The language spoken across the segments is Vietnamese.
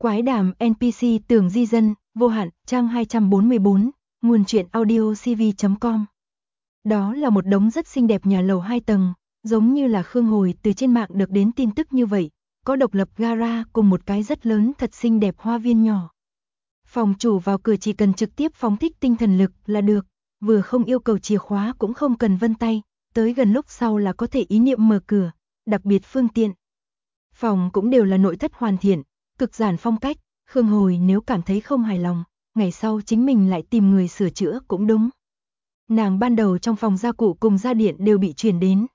Quái đàm NPC tưởng di dân, vô hạn, trang 244, nguồn truyện audio cv.com. Đó là một đống rất xinh đẹp nhà lầu 2 tầng, giống như là Khương Hồi từ trên mạng được đến tin tức như vậy, có độc lập gara cùng một cái rất lớn thật xinh đẹp hoa viên nhỏ. Phòng chủ vào cửa chỉ cần trực tiếp phóng thích tinh thần lực là được, vừa không yêu cầu chìa khóa cũng không cần vân tay, tới gần lúc sau là có thể ý niệm mở cửa, đặc biệt phương tiện. Phòng cũng đều là nội thất hoàn thiện, cực giản phong cách, Khương Hồi nếu cảm thấy không hài lòng, ngày sau chính mình lại tìm người sửa chữa cũng đúng. Nàng ban đầu trong phòng gia cụ cùng gia điện đều bị chuyển đến.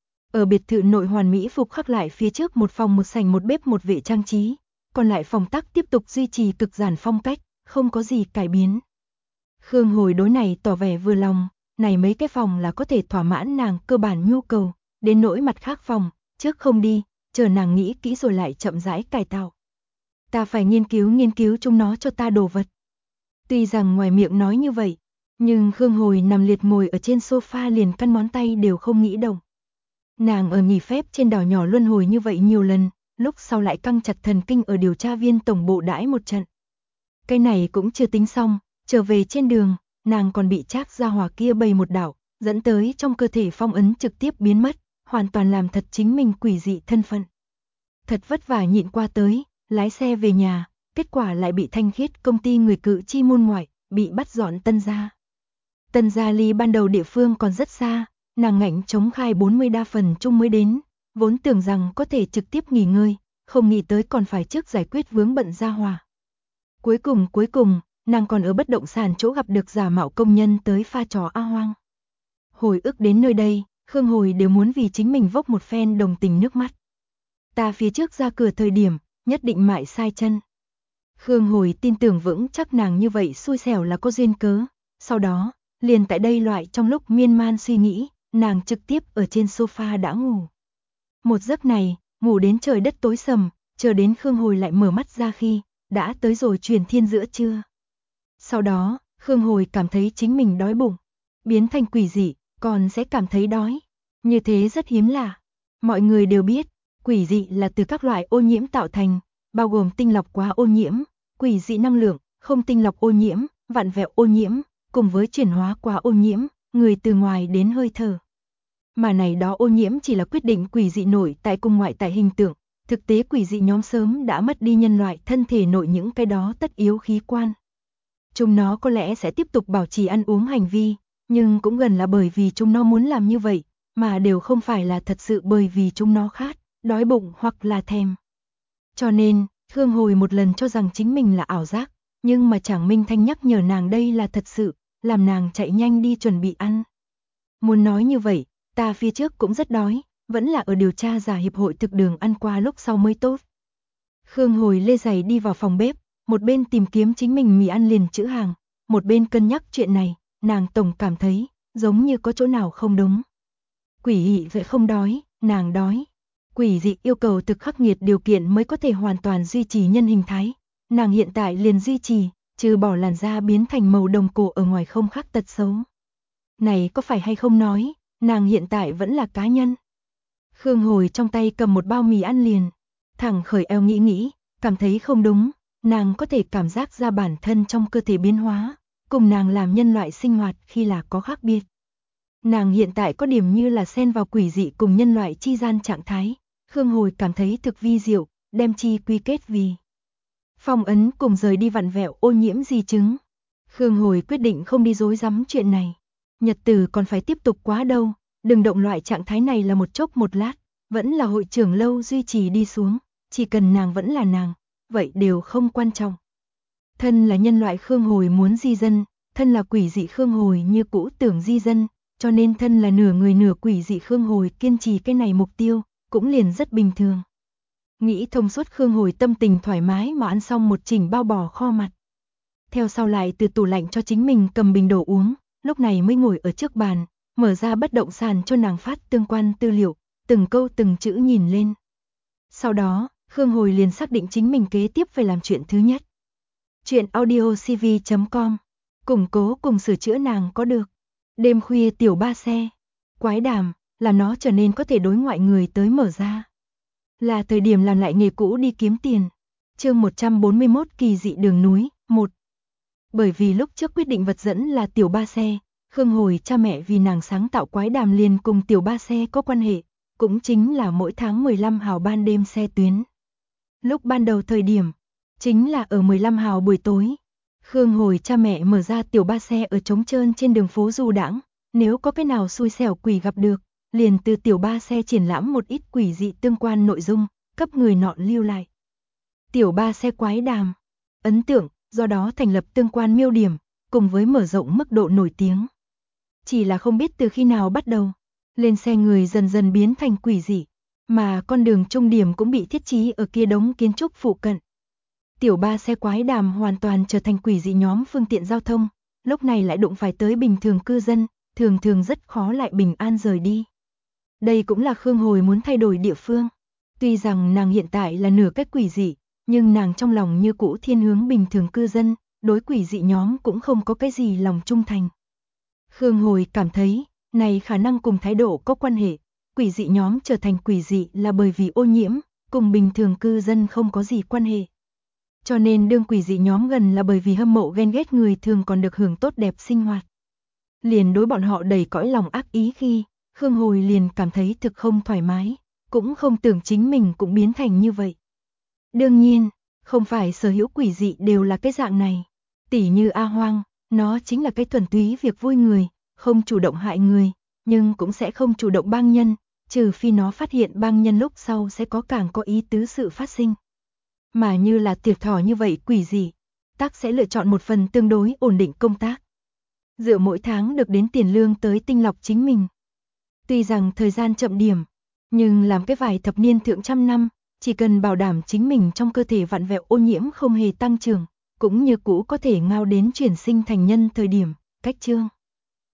Ở biệt thự nội hoàn mỹ phục khắc lại phía trước một phòng một sảnh một bếp một vệ trang trí, còn lại phòng tắc tiếp tục duy trì cực giản phong cách, không có gì cải biến. Khương Hồi đối này tỏ vẻ vừa lòng, này mấy cái phòng là có thể thỏa mãn nàng cơ bản nhu cầu, đến nỗi mặt khác phòng, trước không đi, chờ nàng nghĩ kỹ rồi lại chậm rãi cải tạo. Ta phải nghiên cứu chúng nó cho ta đồ vật. Tuy rằng ngoài miệng nói như vậy, nhưng Khương Hồi nằm liệt ngồi ở trên sofa liền căn ngón tay đều không nghĩ động. Nàng ở nghỉ phép trên đảo nhỏ luân hồi như vậy nhiều lần, lúc sau lại căng chặt thần kinh ở điều tra viên tổng bộ đãi một trận. Cái này cũng chưa tính xong, trở về trên đường, nàng còn bị Trác gia hỏa kia bày một đảo, dẫn tới trong cơ thể phong ấn trực tiếp biến mất, hoàn toàn làm thật chính mình quỷ dị thân phận. Thật vất vả nhịn qua tới, lái xe về nhà, kết quả lại bị Thanh Khiết công ty người cự chi môn ngoại, bị bắt dọn Tân gia. Tân gia ly ban đầu địa phương còn rất xa, nàng ngạnh chống khai 40 đa phần chung mới đến, vốn tưởng rằng có thể trực tiếp nghỉ ngơi, không nghĩ tới còn phải trước giải quyết vướng bận gia hòa. Cuối cùng, nàng còn ở bất động sản chỗ gặp được giả mạo công nhân tới pha trò A Hoang. Hồi ức đến nơi đây, Khương Hồi đều muốn vì chính mình vốc một phen đồng tình nước mắt. Ta phía trước ra cửa thời điểm, nhất định mại sai chân. Khương Hồi tin tưởng vững chắc nàng như vậy xui xẻo là có duyên cớ, sau đó, liền tại đây loại trong lúc miên man suy nghĩ, nàng trực tiếp ở trên sofa đã ngủ. Một giấc này, ngủ đến trời đất tối sầm, chờ đến Khương Hồi lại mở mắt ra khi, đã tới rồi truyền thiên giữa trưa. Sau đó, Khương Hồi cảm thấy chính mình đói bụng, biến thành quỷ dị, còn sẽ cảm thấy đói. Như thế rất hiếm lạ. Mọi người đều biết, quỷ dị là từ các loại ô nhiễm tạo thành, bao gồm tinh lọc quá ô nhiễm, quỷ dị năng lượng, không tinh lọc ô nhiễm, vặn vẹo ô nhiễm, cùng với chuyển hóa quá ô nhiễm, người từ ngoài đến hơi thở. Mà này đó ô nhiễm chỉ là quyết định quỷ dị nội tại cùng ngoại tại hình tượng, thực tế quỷ dị nhóm sớm đã mất đi nhân loại thân thể nội những cái đó tất yếu khí quan. Chúng nó có lẽ sẽ tiếp tục bảo trì ăn uống hành vi, nhưng cũng gần là bởi vì chúng nó muốn làm như vậy, mà đều không phải là thật sự bởi vì chúng nó khát, đói bụng hoặc là thèm. Cho nên, Khương Hồi một lần cho rằng chính mình là ảo giác, nhưng mà Trảng Minh Thanh nhắc nhở nàng đây là thật sự, làm nàng chạy nhanh đi chuẩn bị ăn. Muốn nói như vậy, ta phía trước cũng rất đói, vẫn là ở điều tra giả hiệp hội thực đường ăn qua lúc sau mới tốt. Khương Hồi lê giày đi vào phòng bếp, một bên tìm kiếm chính mình mì ăn liền chữ hàng, một bên cân nhắc chuyện này, nàng tổng cảm thấy, giống như có chỗ nào không đúng. Quỷ dị vậy không đói, nàng đói. Quỷ dị yêu cầu thực khắc nghiệt điều kiện mới có thể hoàn toàn duy trì nhân hình thái. Nàng hiện tại liền duy trì, trừ bỏ làn da biến thành màu đồng cổ ở ngoài không khác tật xấu. Này có phải hay không nói, nàng hiện tại vẫn là cá nhân. Khương Hồi trong tay cầm một bao mì ăn liền, thẳng khởi eo nghĩ, cảm thấy không đúng, nàng có thể cảm giác ra bản thân trong cơ thể biến hóa, cùng nàng làm nhân loại sinh hoạt khi là có khác biệt. Nàng hiện tại có điểm như là xen vào quỷ dị cùng nhân loại chi gian trạng thái, Khương Hồi cảm thấy thực vi diệu, đem chi quy kết vì phong ấn cùng rời đi vặn vẹo ô nhiễm di chứng. Khương Hồi quyết định không đi dối rắm chuyện này. Nhật tử còn phải tiếp tục quá đâu, đừng động loại trạng thái này là một chốc một lát, vẫn là hội trưởng lâu duy trì đi xuống, chỉ cần nàng vẫn là nàng, vậy đều không quan trọng. Thân là nhân loại Khương Hồi muốn di dân, thân là quỷ dị Khương Hồi như cũ tưởng di dân, cho nên thân là nửa người nửa quỷ dị Khương Hồi kiên trì cái này mục tiêu, cũng liền rất bình thường. Nghĩ thông suốt Khương Hồi tâm tình thoải mái mà ăn xong một chỉnh bao bò kho mặt. Theo sau lại từ tủ lạnh cho chính mình cầm bình đồ uống, lúc này mới ngồi ở trước bàn, mở ra bất động sản cho nàng phát tương quan tư liệu, từng câu từng chữ nhìn lên. Sau đó, Khương Hồi liền xác định chính mình kế tiếp phải làm chuyện thứ nhất. Chuyện audio cv.com, củng cố cùng sửa chữa nàng có được. Đêm khuya tiểu ba xe, quái đàm, làm nó trở nên có thể đối ngoại người tới mở ra. Là thời điểm làm lại nghề cũ đi kiếm tiền. Chương 141 kỳ dị đường núi, 1. Bởi vì lúc trước quyết định vật dẫn là tiểu ba xe, Khương Hồi cha mẹ vì nàng sáng tạo quái đàm liền cùng tiểu ba xe có quan hệ, cũng chính là mỗi tháng 15 hào ban đêm xe tuyến. Lúc ban đầu thời điểm, chính là ở 15 hào buổi tối, Khương Hồi cha mẹ mở ra tiểu ba xe ở trống trơn trên đường phố du đãng, nếu có cái nào xui xẻo quỷ gặp được, liền từ tiểu ba xe triển lãm một ít quỷ dị tương quan nội dung, cấp người nọ lưu lại. Tiểu ba xe quái đàm, ấn tượng, do đó thành lập tương quan miêu điểm, cùng với mở rộng mức độ nổi tiếng. Chỉ là không biết từ khi nào bắt đầu, lên xe người dần dần biến thành quỷ dị, mà con đường trung điểm cũng bị thiết trí ở kia đống kiến trúc phụ cận. Tiểu ba xe quái đàm hoàn toàn trở thành quỷ dị nhóm phương tiện giao thông, lúc này lại đụng phải tới bình thường cư dân, thường thường rất khó lại bình an rời đi. Đây cũng là Khương Hồi muốn thay đổi địa phương. Tuy rằng nàng hiện tại là nửa cái quỷ dị, nhưng nàng trong lòng như cũ thiên hướng bình thường cư dân, đối quỷ dị nhóm cũng không có cái gì lòng trung thành. Khương Hồi cảm thấy, này khả năng cùng thái độ có quan hệ, quỷ dị nhóm trở thành quỷ dị là bởi vì ô nhiễm, cùng bình thường cư dân không có gì quan hệ. Cho nên đương quỷ dị nhóm gần là bởi vì hâm mộ ghen ghét người thường còn được hưởng tốt đẹp sinh hoạt. Liền đối bọn họ đầy cõi lòng ác ý khi, Khương Hồi liền cảm thấy thực không thoải mái, cũng không tưởng chính mình cũng biến thành như vậy. Đương nhiên, không phải sở hữu quỷ dị đều là cái dạng này. Tỉ như A Hoang, nó chính là cái thuần túy việc vui người, không chủ động hại người, nhưng cũng sẽ không chủ động bang nhân, trừ phi nó phát hiện bang nhân lúc sau sẽ có càng có ý tứ sự phát sinh. Mà như là Tiệp Thỏ như vậy quỷ dị, tác sẽ lựa chọn một phần tương đối ổn định công tác. Dựa mỗi tháng được đến tiền lương tới tinh lọc chính mình. Tuy rằng thời gian chậm điểm, nhưng làm cái vài thập niên thượng trăm năm, chỉ cần bảo đảm chính mình trong cơ thể vặn vẹo ô nhiễm không hề tăng trưởng, cũng như cũ có thể ngao đến chuyển sinh thành nhân thời điểm, cách chương.